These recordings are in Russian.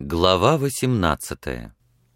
Глава 18.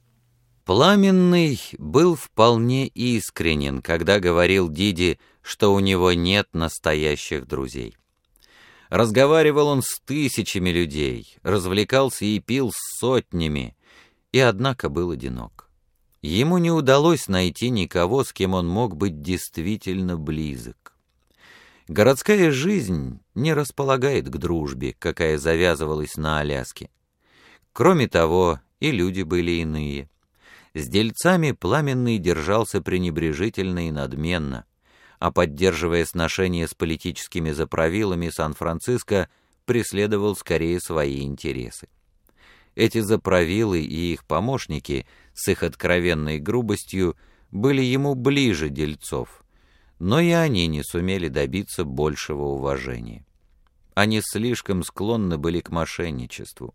Пламенный был вполне искренен, когда говорил Диди, что у него нет настоящих друзей. Разговаривал он с тысячами людей, развлекался и пил с сотнями, и однако был одинок. Ему не удалось найти никого, с кем он мог быть действительно близок. Городская жизнь не располагает к дружбе, какая завязывалась на Аляске. Кроме того, и люди были иные. С дельцами Пламенный держался пренебрежительно и надменно, а поддерживая сношения с политическими заправилами Сан-Франциско, преследовал скорее свои интересы. Эти заправилы и их помощники с их откровенной грубостью были ему ближе дельцов, но и они не сумели добиться большего уважения. Они слишком склонны были к мошенничеству.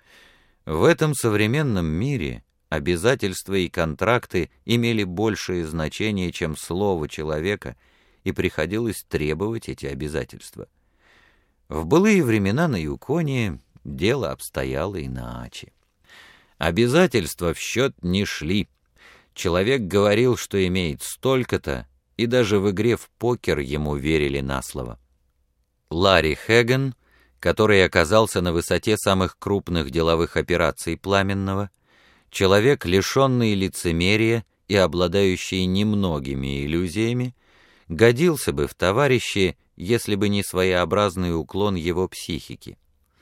В этом современном мире обязательства и контракты имели большее значение, чем слово человека, и приходилось требовать эти обязательства. В былые времена на Юконе дело обстояло иначе. Обязательства в счет не шли. Человек говорил, что имеет столько-то, и даже в игре в покер ему верили на слово. Ларри Хэгган, который оказался на высоте самых крупных деловых операций Пламенного, человек, лишенный лицемерия и обладающий немногими иллюзиями, годился бы в товарищи, если бы не своеобразный уклон его психики.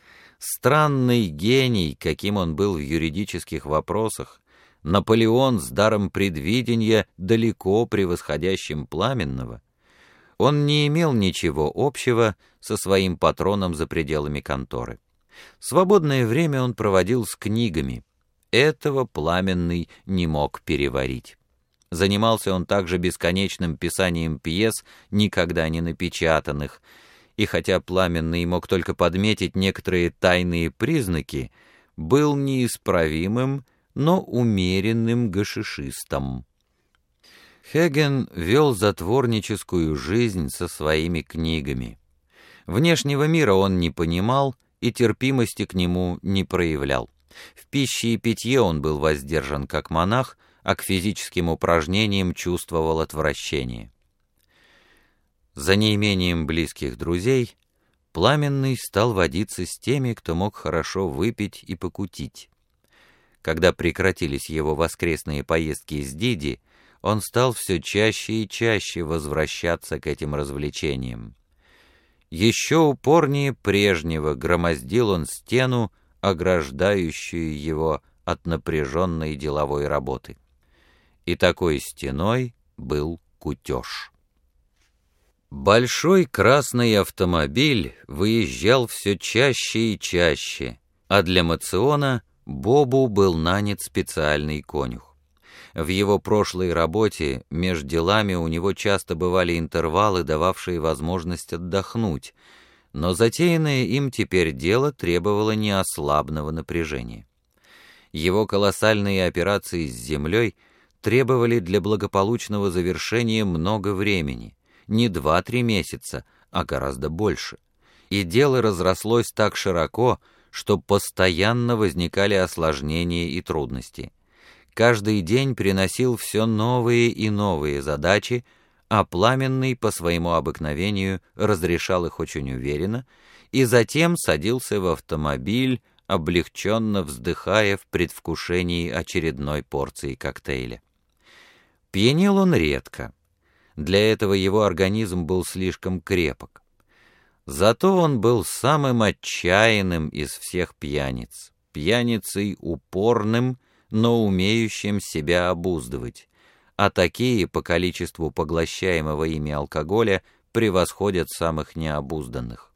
Странный гений, каким он был в юридических вопросах, Наполеон с даром предвидения, далеко превосходящим Пламенного, он не имел ничего общего со своим патроном за пределами конторы. Свободное время он проводил с книгами. Этого Пламенный не мог переварить. Занимался он также бесконечным писанием пьес, никогда не напечатанных, и хотя Пламенный мог только подметить некоторые тайные признаки, был неисправимым, но умеренным гашишистом. Хэгган вел затворническую жизнь со своими книгами. Внешнего мира он не понимал и терпимости к нему не проявлял. В пище и питье он был воздержан как монах, а к физическим упражнениям чувствовал отвращение. За неимением близких друзей Пламенный стал водиться с теми, кто мог хорошо выпить и покутить. Когда прекратились его воскресные поездки с Диди, он стал все чаще и чаще возвращаться к этим развлечениям. Еще упорнее прежнего громоздил он стену, ограждающую его от напряженной деловой работы. И такой стеной был кутеж. Большой красный автомобиль выезжал все чаще и чаще, а для моциона Бобу был нанят специальный конюх. В его прошлой работе меж делами у него часто бывали интервалы, дававшие возможность отдохнуть, но затеянное им теперь дело требовало неослабного напряжения. Его колоссальные операции с землей требовали для благополучного завершения много времени, не 2-3 месяца, а гораздо больше. И дело разрослось так широко, что постоянно возникали осложнения и трудности. Каждый день приносил все новые и новые задачи, а Пламенный по своему обыкновению разрешал их очень уверенно и затем садился в автомобиль, облегченно вздыхая в предвкушении очередной порции коктейля. Пьянел он редко. Для этого его организм был слишком крепок. Зато он был самым отчаянным из всех пьяниц, пьяницей упорным, но умеющим себя обуздывать, а такие по количеству поглощаемого ими алкоголя превосходят самых необузданных.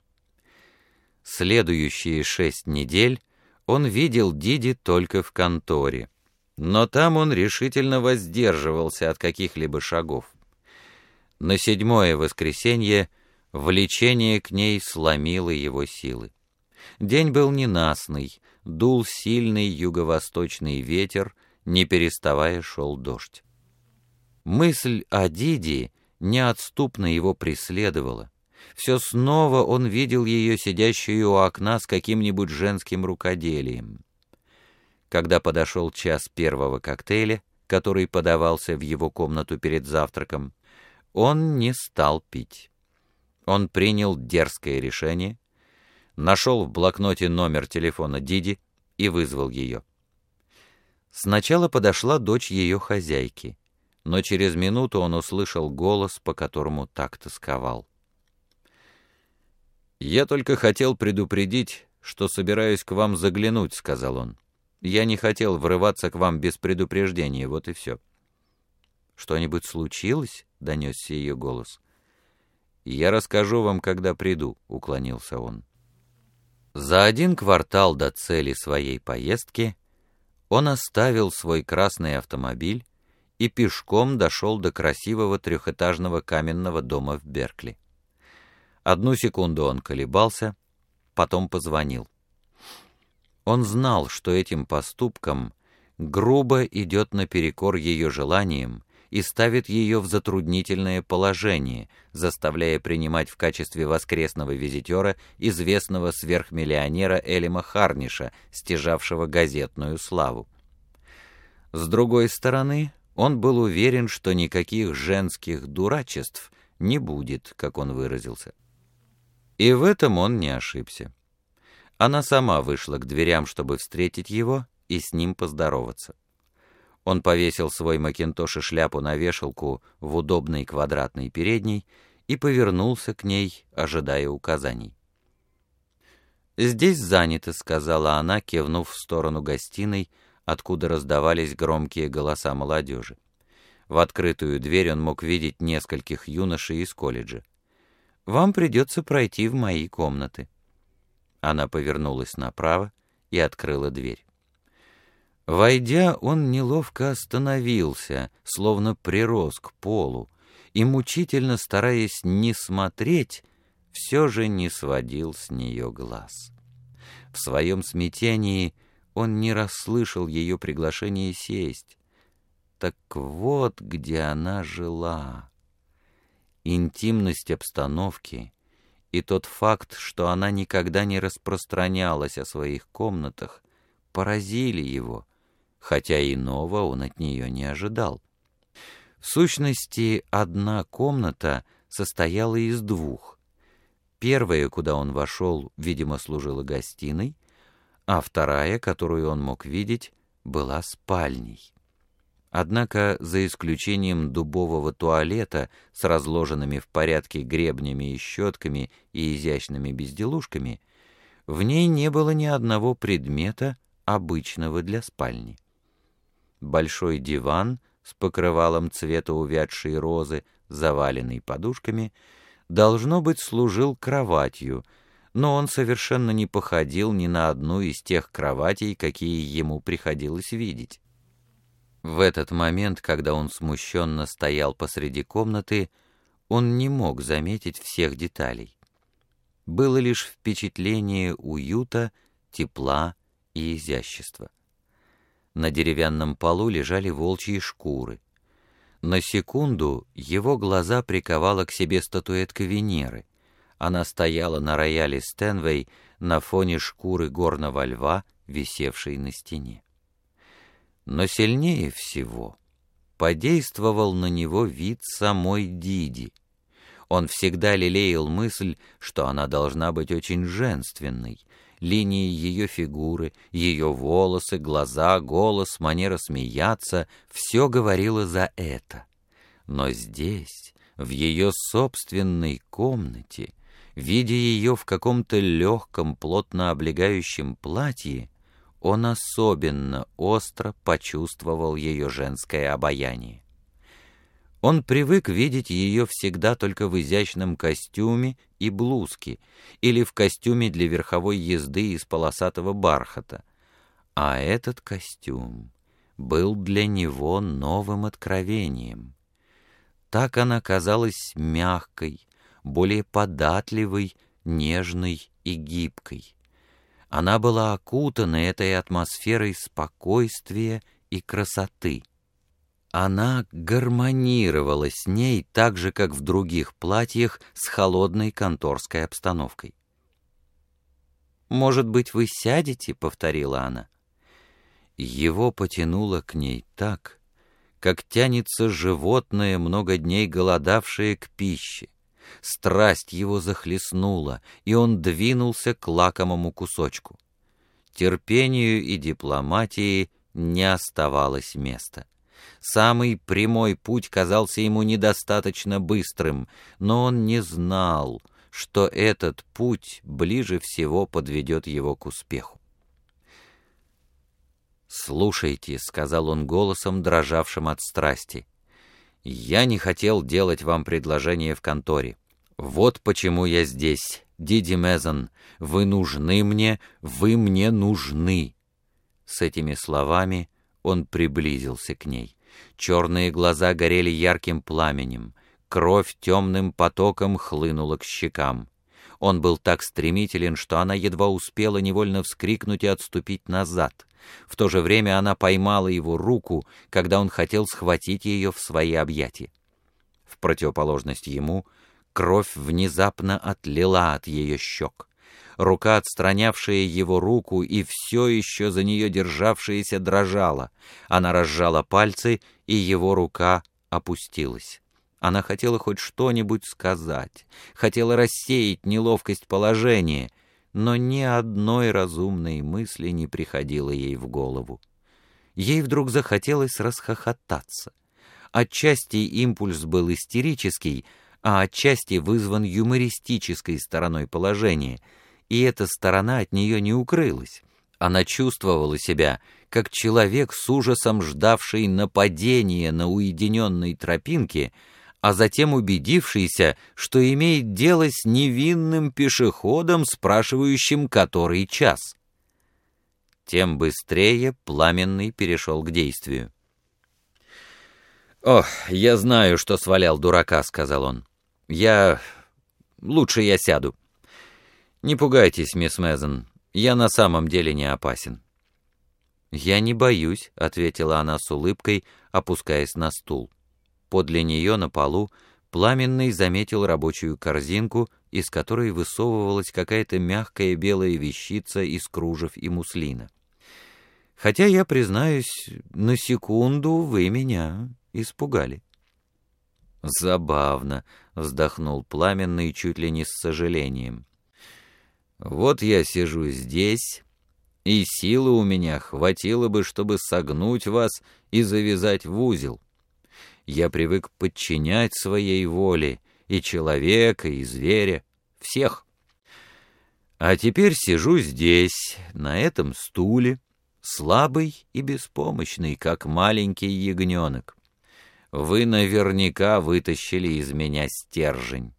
Следующие 6 недель он видел Диди только в конторе, но там он решительно воздерживался от каких-либо шагов. На 7-е воскресенье влечение к ней сломило его силы. День был ненастный, дул сильный юго-восточный ветер, не переставая шел дождь. Мысль о Диди неотступно его преследовала. Все снова он видел ее сидящую у окна с каким-нибудь женским рукоделием. Когда подошел час первого коктейля, который подавался в его комнату перед завтраком, он не стал пить. Он принял дерзкое решение, нашел в блокноте номер телефона Диди и вызвал ее. Сначала подошла дочь ее хозяйки, но через минуту он услышал голос, по которому так тосковал. «Я только хотел предупредить, что собираюсь к вам заглянуть», — сказал он. «Я не хотел врываться к вам без предупреждения, вот и все». «Что-нибудь случилось?» — донесся ее голос. «Я расскажу вам, когда приду», — уклонился он. За 1 квартал до цели своей поездки он оставил свой красный автомобиль и пешком дошел до красивого 3-этажного каменного дома в Беркли. 1 секунду он колебался, потом позвонил. Он знал, что этим поступком грубо идет наперекор ее желаниям и ставит ее в затруднительное положение, заставляя принимать в качестве воскресного визитера известного сверхмиллионера Элима Харниша, стяжавшего газетную славу. С другой стороны, он был уверен, что никаких женских дурачеств не будет, как он выразился. И в этом он не ошибся. Она сама вышла к дверям, чтобы встретить его и с ним поздороваться. Он повесил свой макинтош и шляпу на вешалку в удобной квадратной передней и повернулся к ней, ожидая указаний. «Здесь занято», — сказала она, кивнув в сторону гостиной, откуда раздавались громкие голоса молодежи. В открытую дверь он мог видеть нескольких юношей из колледжа. «Вам придется пройти в мои комнаты». Она повернулась направо и открыла дверь. Войдя, он неловко остановился, словно прирос к полу, и, мучительно стараясь не смотреть, все же не сводил с нее глаз. В своем смятении он не расслышал ее приглашение сесть. Так вот, где она жила. Интимность обстановки и тот факт, что она никогда не распространялась о своих комнатах, поразили его, хотя иного он от нее не ожидал. В сущности, одна комната состояла из 2. Первая, куда он вошел, видимо, служила гостиной, а вторая, которую он мог видеть, была спальней. Однако, за исключением дубового туалета с разложенными в порядке гребнями и щетками и изящными безделушками, в ней не было ни одного предмета, обычного для спальни. Большой диван с покрывалом цвета увядшей розы, заваленный подушками, должно быть, служил кроватью, но он совершенно не походил ни на одну из тех кроватей, какие ему приходилось видеть. В этот момент, когда он смущенно стоял посреди комнаты, он не мог заметить всех деталей. Было лишь впечатление уюта, тепла и изящества. На деревянном полу лежали волчьи шкуры. На секунду его глаза приковала к себе статуэтка Венеры. Она стояла на рояле Стэнвей на фоне шкуры горного льва, висевшей на стене. Но сильнее всего подействовал на него вид самой Диди. Он всегда лелеял мысль, что она должна быть очень женственной. Линии ее фигуры, ее волосы, глаза, голос, манера смеяться — все говорило за это. Но здесь, в ее собственной комнате, видя ее в каком-то легком, плотно облегающем платье, он особенно остро почувствовал ее женское обаяние. Он привык видеть ее всегда только в изящном костюме и блузке или в костюме для верховой езды из полосатого бархата, а этот костюм был для него новым откровением. Так она казалась мягкой, более податливой, нежной и гибкой. Она была окутана этой атмосферой спокойствия и красоты. Она гармонировала с ней так же, как в других платьях с холодной конторской обстановкой. «Может быть, вы сядете?» — повторила она. Его потянуло к ней так, как тянется животное, много дней голодавшее к пище. Страсть его захлестнула, и он двинулся к лакомому кусочку. Терпению и дипломатии не оставалось места. Самый прямой путь казался ему недостаточно быстрым, но он не знал, что этот путь ближе всего подведет его к успеху. «Слушайте», — сказал он голосом, дрожавшим от страсти, — «я не хотел делать вам предложение в конторе. Вот почему я здесь, Диди Мезон. Вы нужны мне, вы мне нужны». С этими словами он приблизился к ней. Черные глаза горели ярким пламенем, кровь темным потоком хлынула к щекам. Он был так стремителен, что она едва успела невольно вскрикнуть и отступить назад. В то же время она поймала его руку, когда он хотел схватить ее в свои объятия. В противоположность ему, кровь внезапно отлила от ее щек. Рука, отстранявшая его руку и все еще за нее державшаяся, дрожала. Она разжала пальцы, и его рука опустилась. Она хотела хоть что-нибудь сказать, хотела рассеять неловкость положения, но ни одной разумной мысли не приходило ей в голову. Ей вдруг захотелось расхохотаться. Отчасти импульс был истерический, а отчасти вызван юмористической стороной положения, и эта сторона от нее не укрылась. Она чувствовала себя, как человек с ужасом ждавший нападения на уединенной тропинке, а затем убедившийся, что имеет дело с невинным пешеходом, спрашивающим, который час. Тем быстрее Пламенный перешел к действию. «Ох, я знаю, что свалял дурака», — сказал он. Лучше я сяду. Не пугайтесь, мисс Мезон, я на самом деле не опасен». «Я не боюсь», — ответила она с улыбкой, опускаясь на стул. Подле нее на полу Пламенный заметил рабочую корзинку, из которой высовывалась какая-то мягкая белая вещица из кружев и муслина. «Хотя, я признаюсь, на секунду вы меня испугали». «Забавно», — вздохнул Пламенный чуть ли не с сожалением. «Вот я сижу здесь, и силы у меня хватило бы, чтобы согнуть вас и завязать в узел. Я привык подчинять своей воле и человека, и зверя, всех. А теперь сижу здесь, на этом стуле, слабый и беспомощный, как маленький ягненок. Вы наверняка вытащили из меня стержень».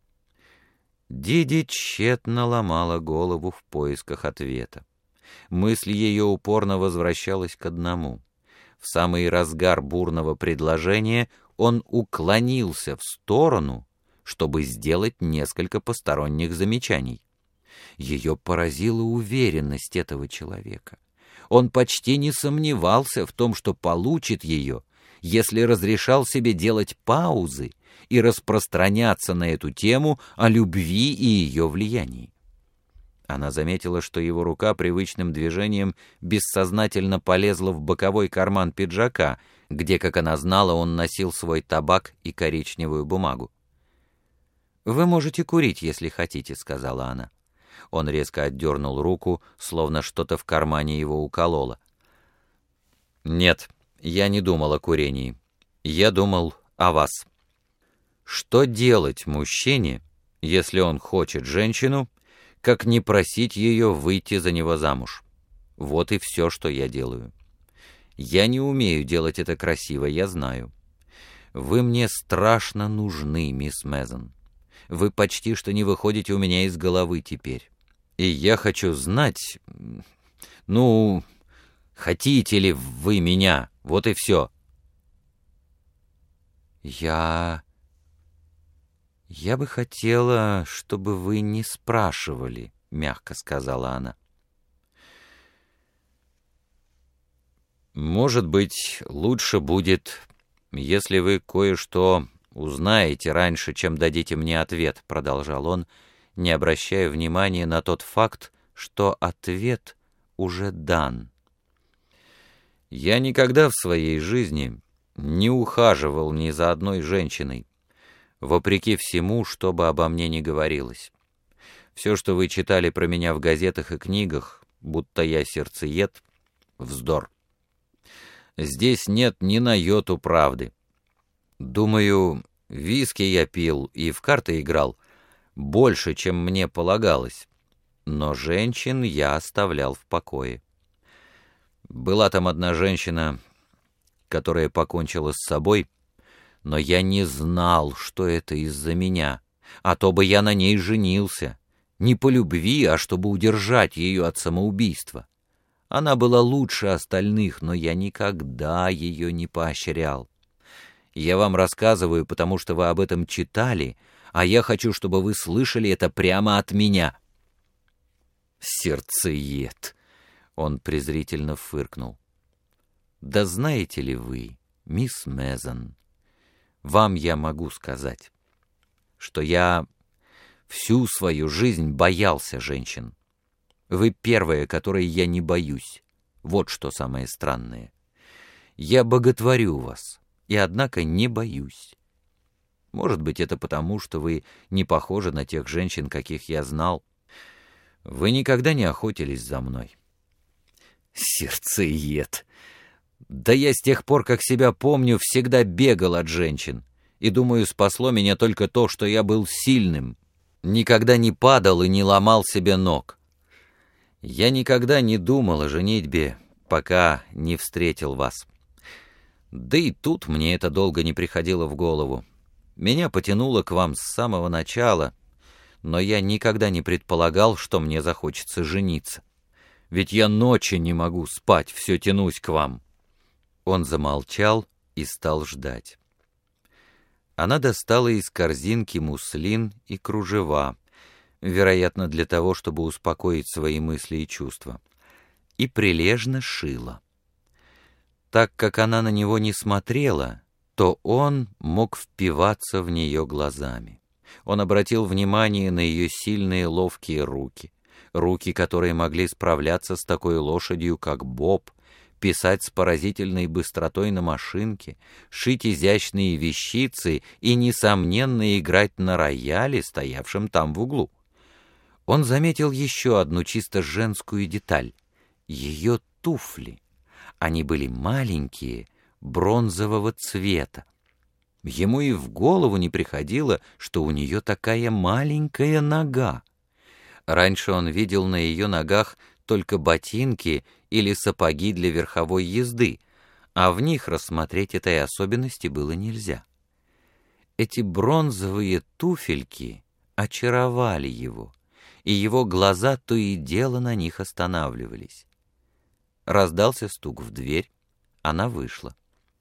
Диди тщетно ломала голову в поисках ответа. Мысль ее упорно возвращалась к одному. В самый разгар бурного предложения он уклонился в сторону, чтобы сделать несколько посторонних замечаний. Ее поразила уверенность этого человека. Он почти не сомневался в том, что получит ее, если разрешал себе делать паузы и распространяться на эту тему о любви и ее влиянии. Она заметила, что его рука привычным движением бессознательно полезла в боковой карман пиджака, где, как она знала, он носил свой табак и коричневую бумагу. «Вы можете курить, если хотите», — сказала она. Он резко отдернул руку, словно что-то в кармане его укололо. «Нет, я не думал о курении. Я думал о вас. Что делать мужчине, если он хочет женщину, как не просить ее выйти за него замуж? Вот и все, что я делаю. Я не умею делать это красиво, я знаю. Вы мне страшно нужны, мисс Мезон. Вы почти что не выходите у меня из головы теперь. И я хочу знать... хотите ли вы меня? Вот и все». «Я бы хотела, чтобы вы не спрашивали», — мягко сказала она. «Может быть, лучше будет, если вы кое-что узнаете раньше, чем дадите мне ответ», — продолжал он, не обращая внимания на тот факт, что ответ уже дан. Я никогда в своей жизни не ухаживал ни за одной женщиной, вопреки всему, что бы обо мне ни говорилось. Все, что вы читали про меня в газетах и книгах, будто я сердцеед, вздор. Здесь нет ни на йоту правды. Думаю, виски я пил и в карты играл больше, чем мне полагалось, но женщин я оставлял в покое. Была там одна женщина, которая покончила с собой, но я не знал, что это из-за меня, а то бы я на ней женился, не по любви, а чтобы удержать ее от самоубийства. Она была лучше остальных, но я никогда ее не поощрял. Я вам рассказываю, потому что вы об этом читали, а я хочу, чтобы вы слышали это прямо от меня. Сердцеед! Он презрительно фыркнул. Да знаете ли вы, мисс Мезон, вам я могу сказать, что я всю свою жизнь боялся женщин. Вы первая, которой я не боюсь. Вот что самое странное. Я боготворю вас, и однако не боюсь. Может быть, это потому, что вы не похожи на тех женщин, каких я знал. Вы никогда не охотились за мной. Сердцеед! Да я с тех пор, как себя помню, всегда бегал от женщин. И, думаю, спасло меня только то, что я был сильным. Никогда не падал и не ломал себе ног. Я никогда не думал о женитьбе, пока не встретил вас. Да и тут мне это долго не приходило в голову. Меня потянуло к вам с самого начала, но я никогда не предполагал, что мне захочется жениться. Ведь я ночи не могу спать, все тянусь к вам». Он замолчал и стал ждать. Она достала из корзинки муслин и кружева, вероятно, для того, чтобы успокоить свои мысли и чувства, и прилежно шила. Так как она на него не смотрела, то он мог впиваться в нее глазами. Он обратил внимание на ее сильные ловкие руки, которые могли справляться с такой лошадью, как Боб, писать с поразительной быстротой на машинке, шить изящные вещицы и, несомненно, играть на рояле, стоявшем там в углу. Он заметил еще одну чисто женскую деталь — ее туфли. Они были маленькие, бронзового цвета. Ему и в голову не приходило, что у нее такая маленькая нога. Раньше он видел на ее ногах только ботинки или сапоги для верховой езды, а в них рассмотреть этой особенности было нельзя. Эти бронзовые туфельки очаровали его, и его глаза то и дело на них останавливались. Раздался стук в дверь, она вышла.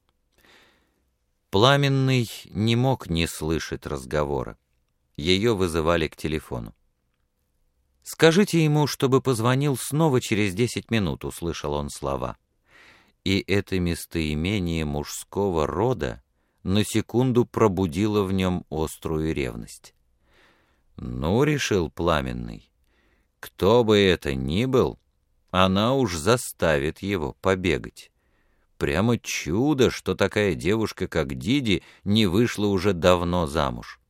Пламенный не мог не слышать разговора. Ее вызывали к телефону. «Скажите ему, чтобы позвонил снова через 10 минут», — услышал он слова. И это местоимение мужского рода на секунду пробудило в нем острую ревность. «Ну, — решил Пламенный, — кто бы это ни был, она уж заставит его побегать. Прямо чудо, что такая девушка, как Диди, не вышла уже давно замуж».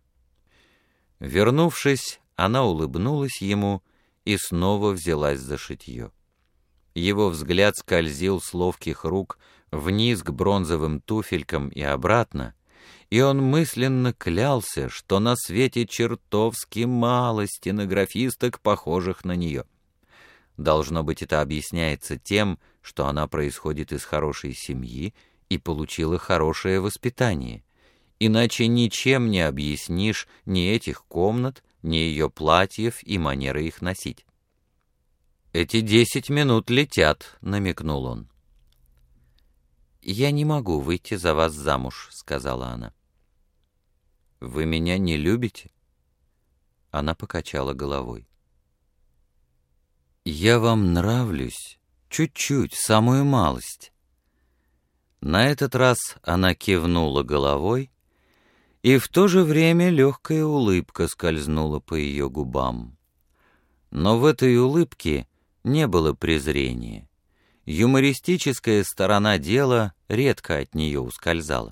Вернувшись, она улыбнулась ему и снова взялась за шитье. Его взгляд скользил с ловких рук вниз к бронзовым туфелькам и обратно, и он мысленно клялся, что на свете чертовски мало стенографисток, похожих на нее. Должно быть, это объясняется тем, что она происходит из хорошей семьи и получила хорошее воспитание. Иначе ничем не объяснишь ни этих комнат, ни ее платьев и манеры их носить. «Эти 10 минут летят», — намекнул он. «Я не могу выйти за вас замуж», — сказала она. «Вы меня не любите?» Она покачала головой. «Я вам нравлюсь, чуть-чуть, самую малость». На этот раз она кивнула головой, и в то же время легкая улыбка скользнула по ее губам. Но в этой улыбке не было презрения. Юмористическая сторона дела редко от нее ускользала.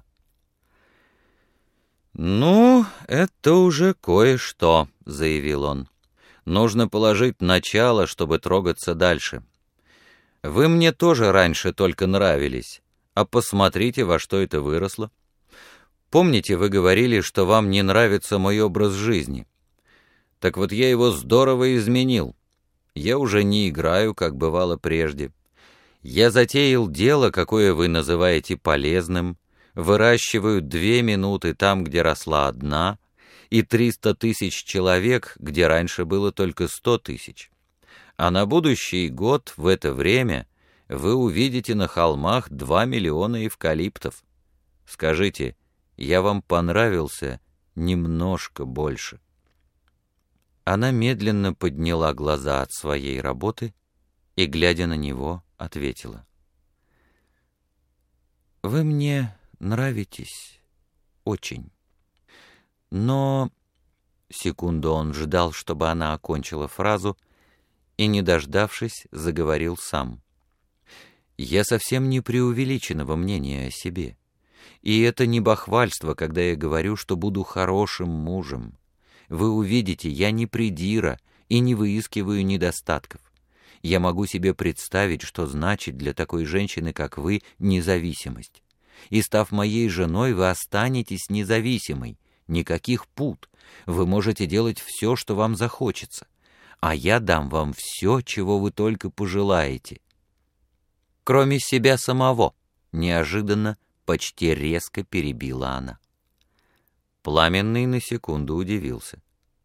«Ну, это уже кое-что», — заявил он. «Нужно положить начало, чтобы трогаться дальше. Вы мне тоже раньше только нравились, а посмотрите, во что это выросло. Помните, вы говорили, что вам не нравится мой образ жизни? Так вот я его здорово изменил. Я уже не играю, как бывало прежде. Я затеял дело, какое вы называете полезным, выращиваю 2 минуты там, где росла 1, и 300 тысяч человек, где раньше было только 100 тысяч. А на будущий год в это время вы увидите на холмах 2 миллиона эвкалиптов. Скажите, я вам понравился немножко больше». Она медленно подняла глаза от своей работы и, глядя на него, ответила: «Вы мне нравитесь очень. Но...» Секунду он ждал, чтобы она окончила фразу, и, не дождавшись, заговорил сам. «Я совсем не преувеличенного мнения о себе. И это не бахвальство, когда я говорю, что буду хорошим мужем. Вы увидите, я не придира и не выискиваю недостатков. Я могу себе представить, что значит для такой женщины, как вы, независимость. И, став моей женой, вы останетесь независимой. Никаких пут. Вы можете делать все, что вам захочется. А я дам вам все, чего вы только пожелаете. Кроме себя самого», — неожиданно, почти резко перебила она. Пламенный на секунду удивился.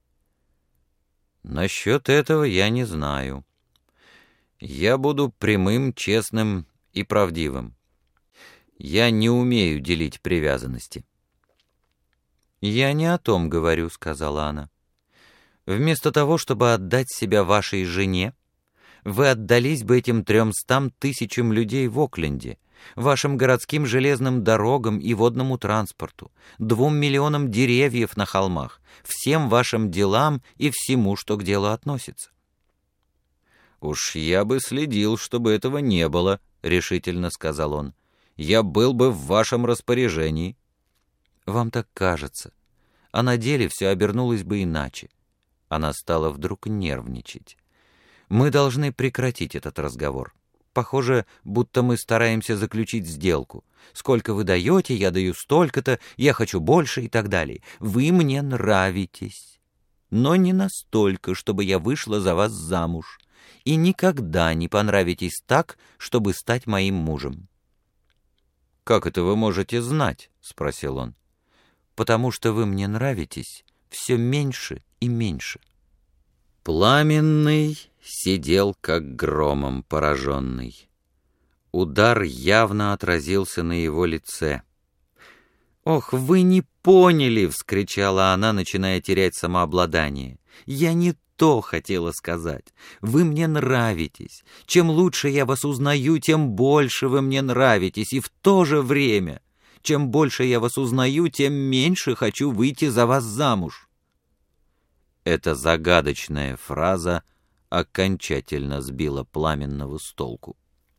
«Насчет этого я не знаю. Я буду прямым, честным и правдивым. Я не умею делить привязанности». «Я не о том говорю», — сказала она. «Вместо того, чтобы отдать себя вашей жене, вы отдались бы этим 300 тысячам людей в Окленде, вашим городским железным дорогам и водному транспорту, 2 миллионам деревьев на холмах, всем вашим делам и всему, что к делу относится». «Уж я бы следил, чтобы этого не было», — решительно сказал он. «Я был бы в вашем распоряжении». «Вам так кажется. А на деле все обернулось бы иначе». Она стала вдруг нервничать. «Мы должны прекратить этот разговор. Похоже, будто мы стараемся заключить сделку. Сколько вы даете, я даю столько-то, я хочу больше и так далее. Вы мне нравитесь, но не настолько, чтобы я вышла за вас замуж, и никогда не понравитесь так, чтобы стать моим мужем». «Как это вы можете знать?» — спросил он. «Потому что вы мне нравитесь все меньше и меньше». Пламенный сидел как громом пораженный. Удар явно отразился на его лице. «Ох, вы не поняли!» — вскричала она, начиная терять самообладание. «Я не то хотела сказать. Вы мне нравитесь. Чем лучше я вас узнаю, тем больше вы мне нравитесь. И в то же время, чем больше я вас узнаю, тем меньше хочу выйти за вас замуж». Эта загадочная фраза окончательно сбила Пламенного с толку.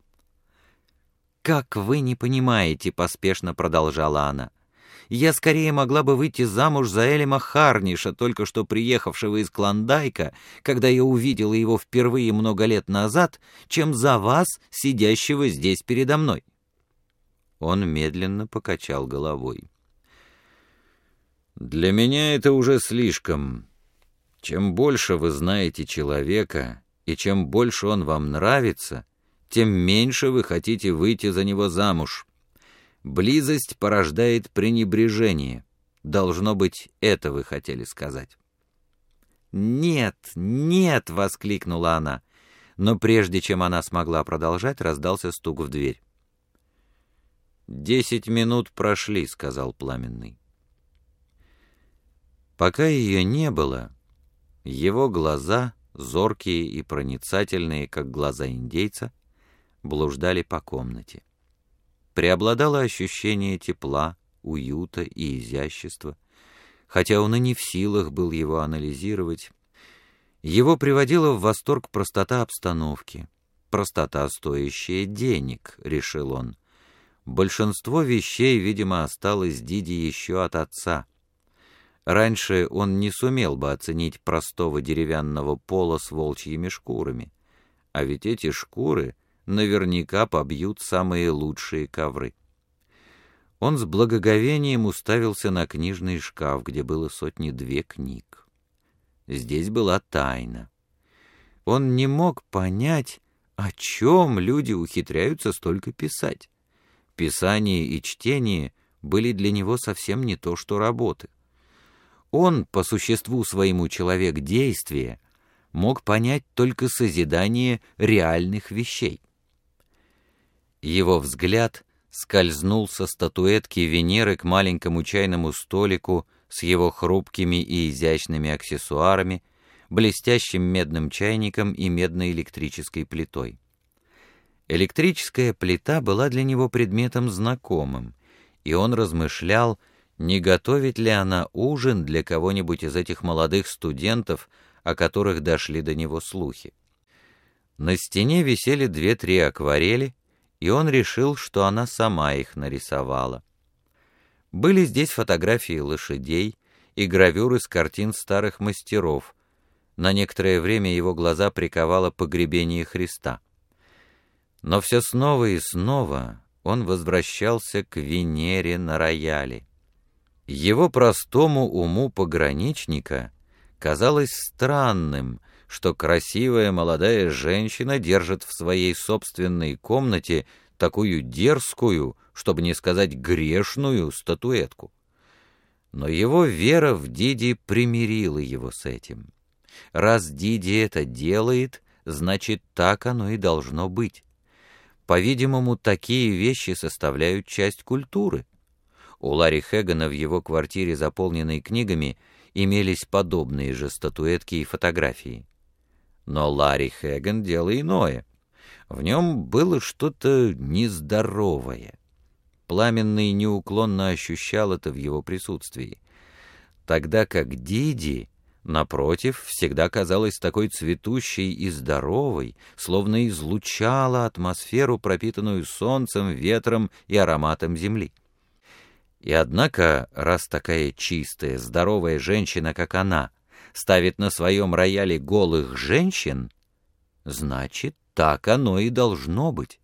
«Как вы не понимаете», — поспешно продолжала она, «я скорее могла бы выйти замуж за Элима Харниша, только что приехавшего из Клондайка, когда я увидела его впервые много лет назад, чем за вас, сидящего здесь передо мной». Он медленно покачал головой. «Для меня это уже слишком. Чем больше вы знаете человека, и чем больше он вам нравится, тем меньше вы хотите выйти за него замуж. Близость порождает пренебрежение. Должно быть, это вы хотели сказать». «Нет, нет!» — воскликнула она. Но прежде чем она смогла продолжать, раздался стук в дверь. «10 минут прошли», — сказал Пламенный. Пока ее не было, его глаза, зоркие и проницательные, как глаза индейца, блуждали по комнате. Преобладало ощущение тепла, уюта и изящества, хотя он и не в силах был его анализировать. Его приводила в восторг простота обстановки, простота, стоящая денег», — решил он. Большинство вещей, видимо, осталось Диди еще от отца. Раньше он не сумел бы оценить простого деревянного пола с волчьими шкурами, а ведь эти шкуры наверняка побьют самые лучшие ковры. Он с благоговением уставился на книжный шкаф, где было 102 книг. Здесь была тайна. Он не мог понять, о чем люди ухитряются столько писать. Писание и чтение были для него совсем не то, что работы. Он, по существу своему человек действия, мог понять только созидание реальных вещей. Его взгляд скользнул со статуэтки Венеры к маленькому чайному столику с его хрупкими и изящными аксессуарами, блестящим медным чайником и медной электрической плитой. Электрическая плита была для него предметом знакомым, и он размышлял, не готовит ли она ужин для кого-нибудь из этих молодых студентов, о которых дошли до него слухи. На стене висели 2-3 акварели, и он решил, что она сама их нарисовала. Были здесь фотографии лошадей и гравюры с картин старых мастеров. На некоторое время его глаза приковало погребение Христа. Но все снова и снова он возвращался к Венере на рояле. Его простому уму пограничника казалось странным, что красивая молодая женщина держит в своей собственной комнате такую дерзкую, чтобы не сказать грешную, статуэтку. Но его вера в Диди примирила его с этим. Раз Диди это делает, значит, так оно и должно быть. По-видимому, такие вещи составляют часть культуры. У Ларри Хэгана в его квартире, заполненной книгами, имелись подобные же статуэтки и фотографии. Но Ларри Хэган — дело иное. В нем было что-то нездоровое. Пламенный неуклонно ощущал это в его присутствии. Тогда как Диди, напротив, всегда казалась такой цветущей и здоровой, словно излучала атмосферу, пропитанную солнцем, ветром и ароматом земли. И однако, раз такая чистая, здоровая женщина, как она, ставит на своем рояле голых женщин, значит, так оно и должно быть.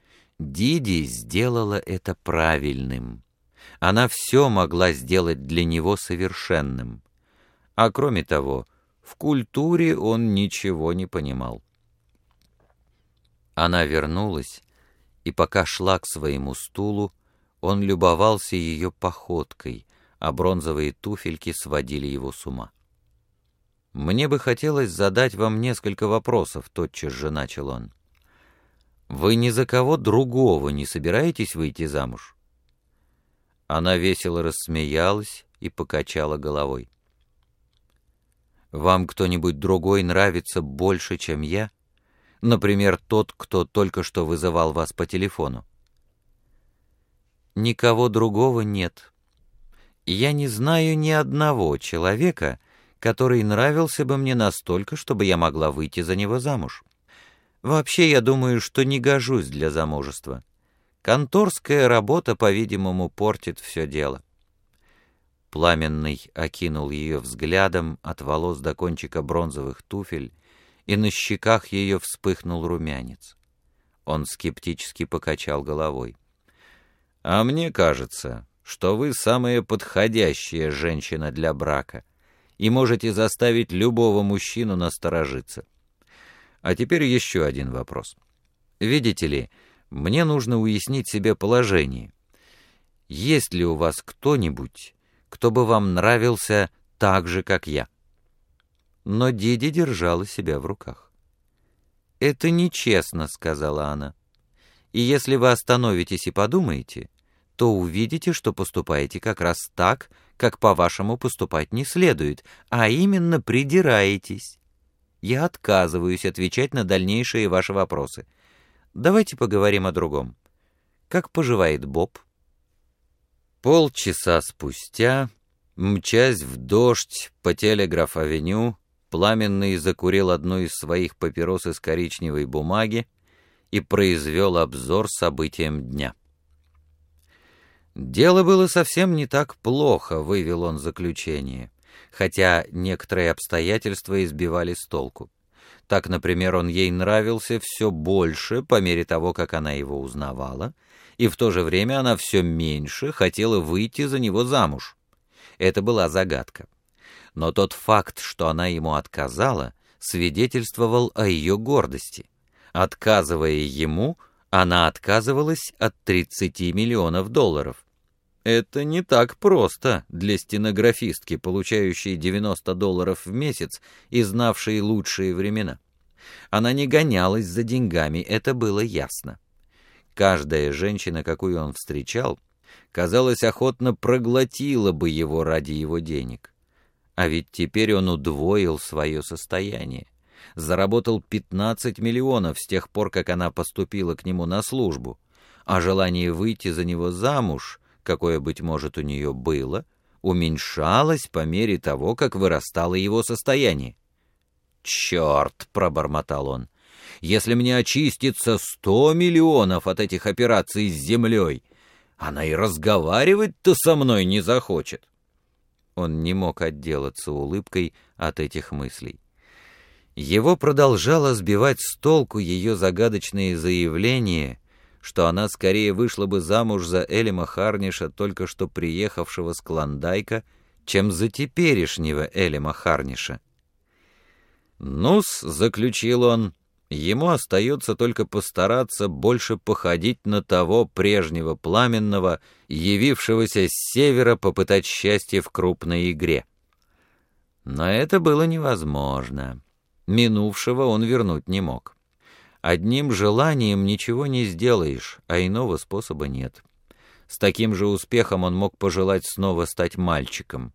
Диди сделала это правильным. Она все могла сделать для него совершенным. А кроме того, в культуре он ничего не понимал. Она вернулась, и пока шла к своему стулу, он любовался ее походкой, а бронзовые туфельки сводили его с ума. «Мне бы хотелось задать вам несколько вопросов», — тотчас же начал он. «Вы ни за кого другого не собираетесь выйти замуж?» Она весело рассмеялась и покачала головой. «Вам кто-нибудь другой нравится больше, чем я? Например, тот, кто только что вызывал вас по телефону?» «Никого другого нет. Я не знаю ни одного человека, который нравился бы мне настолько, чтобы я могла выйти за него замуж. Вообще, я думаю, что не гожусь для замужества. Конторская работа, по-видимому, портит все дело». Пламенный окинул ее взглядом от волос до кончика бронзовых туфель, и на щеках ее вспыхнул румянец. Он скептически покачал головой. «А мне кажется, что вы самая подходящая женщина для брака и можете заставить любого мужчину насторожиться. А теперь еще один вопрос. Видите ли, мне нужно уяснить себе положение. Есть ли у вас кто-нибудь, кто бы вам нравился так же, как я?» Но Диди держала себя в руках. «Это нечестно», — сказала она. «И если вы остановитесь и подумаете, то увидите, что поступаете как раз так, как, по-вашему, поступать не следует, а именно придираетесь. Я отказываюсь отвечать на дальнейшие ваши вопросы. Давайте поговорим о другом. Как поживает Боб?» Полчаса спустя, мчась в дождь по Телеграф-авеню, Пламенный закурил одну из своих папирос из коричневой бумаги и произвел обзор событиям дня. «Дело было совсем не так плохо», — вывел он заключение, хотя некоторые обстоятельства избивали с толку. Так, например, он ей нравился все больше по мере того, как она его узнавала, и в то же время она все меньше хотела выйти за него замуж. Это была загадка. Но тот факт, что она ему отказала, свидетельствовал о ее гордости. Отказывая ему, она отказывалась от 30 миллионов долларов. Это не так просто для стенографистки, получающей $90 в месяц и знавшей лучшие времена. Она не гонялась за деньгами, это было ясно. Каждая женщина, какую он встречал, казалось, охотно проглотила бы его ради его денег. А ведь теперь он удвоил свое состояние. Заработал 15 миллионов с тех пор, как она поступила к нему на службу, а желание выйти за него замуж, какое, быть может, у нее было, уменьшалось по мере того, как вырастало его состояние. «Черт!» — пробормотал он. «Если мне очистится 100 миллионов от этих операций с землей, она и разговаривать-то со мной не захочет». Он не мог отделаться улыбкой от этих мыслей. Его продолжало сбивать с толку ее загадочные заявления, что она скорее вышла бы замуж за Элима Харниша, только что приехавшего с Клондайка, чем за теперешнего Элима Харниша. «Ну-с», — заключил он, — «ему остается только постараться больше походить на того прежнего Пламенного, явившегося с севера попытать счастье в крупной игре». Но это было невозможно. Минувшего он вернуть не мог. Одним желанием ничего не сделаешь, а иного способа нет. С таким же успехом он мог пожелать снова стать мальчиком.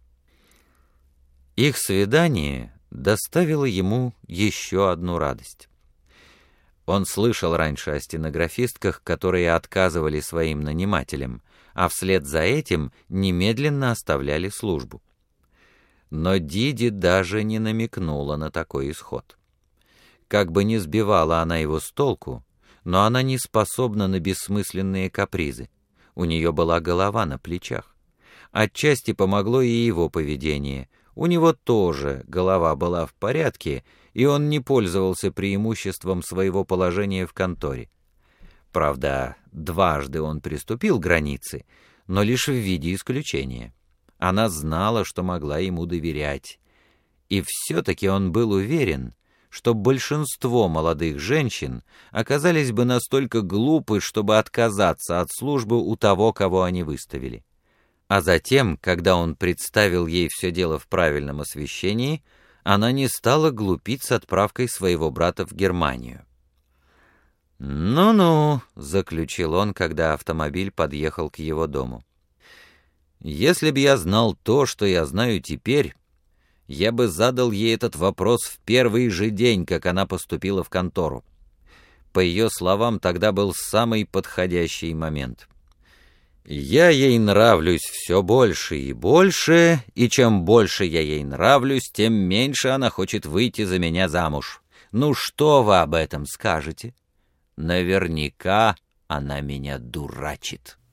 Их свидание доставило ему еще одну радость. Он слышал раньше о стенографистках, которые отказывали своим нанимателям, а вслед за этим немедленно оставляли службу. Но Диди даже не намекнула на такой исход. Как бы ни сбивала она его с толку, но она не способна на бессмысленные капризы. У нее была голова на плечах. Отчасти помогло и его поведение. У него тоже голова была в порядке, и он не пользовался преимуществом своего положения в конторе. Правда, дважды он приступил к границе, но лишь в виде исключения. Она знала, что могла ему доверять. И все-таки он был уверен, что большинство молодых женщин оказались бы настолько глупы, чтобы отказаться от службы у того, кого они выставили. А затем, когда он представил ей все дело в правильном освещении, она не стала глупить с отправкой своего брата в Германию. «Ну-ну», — заключил он, когда автомобиль подъехал к его дому. «Если б я знал то, что я знаю теперь, я бы задал ей этот вопрос в первый же день, как она поступила в контору. По ее словам, тогда был самый подходящий момент. Я ей нравлюсь все больше и больше, и чем больше я ей нравлюсь, тем меньше она хочет выйти за меня замуж. Ну что вы об этом скажете? Наверняка она меня дурачит».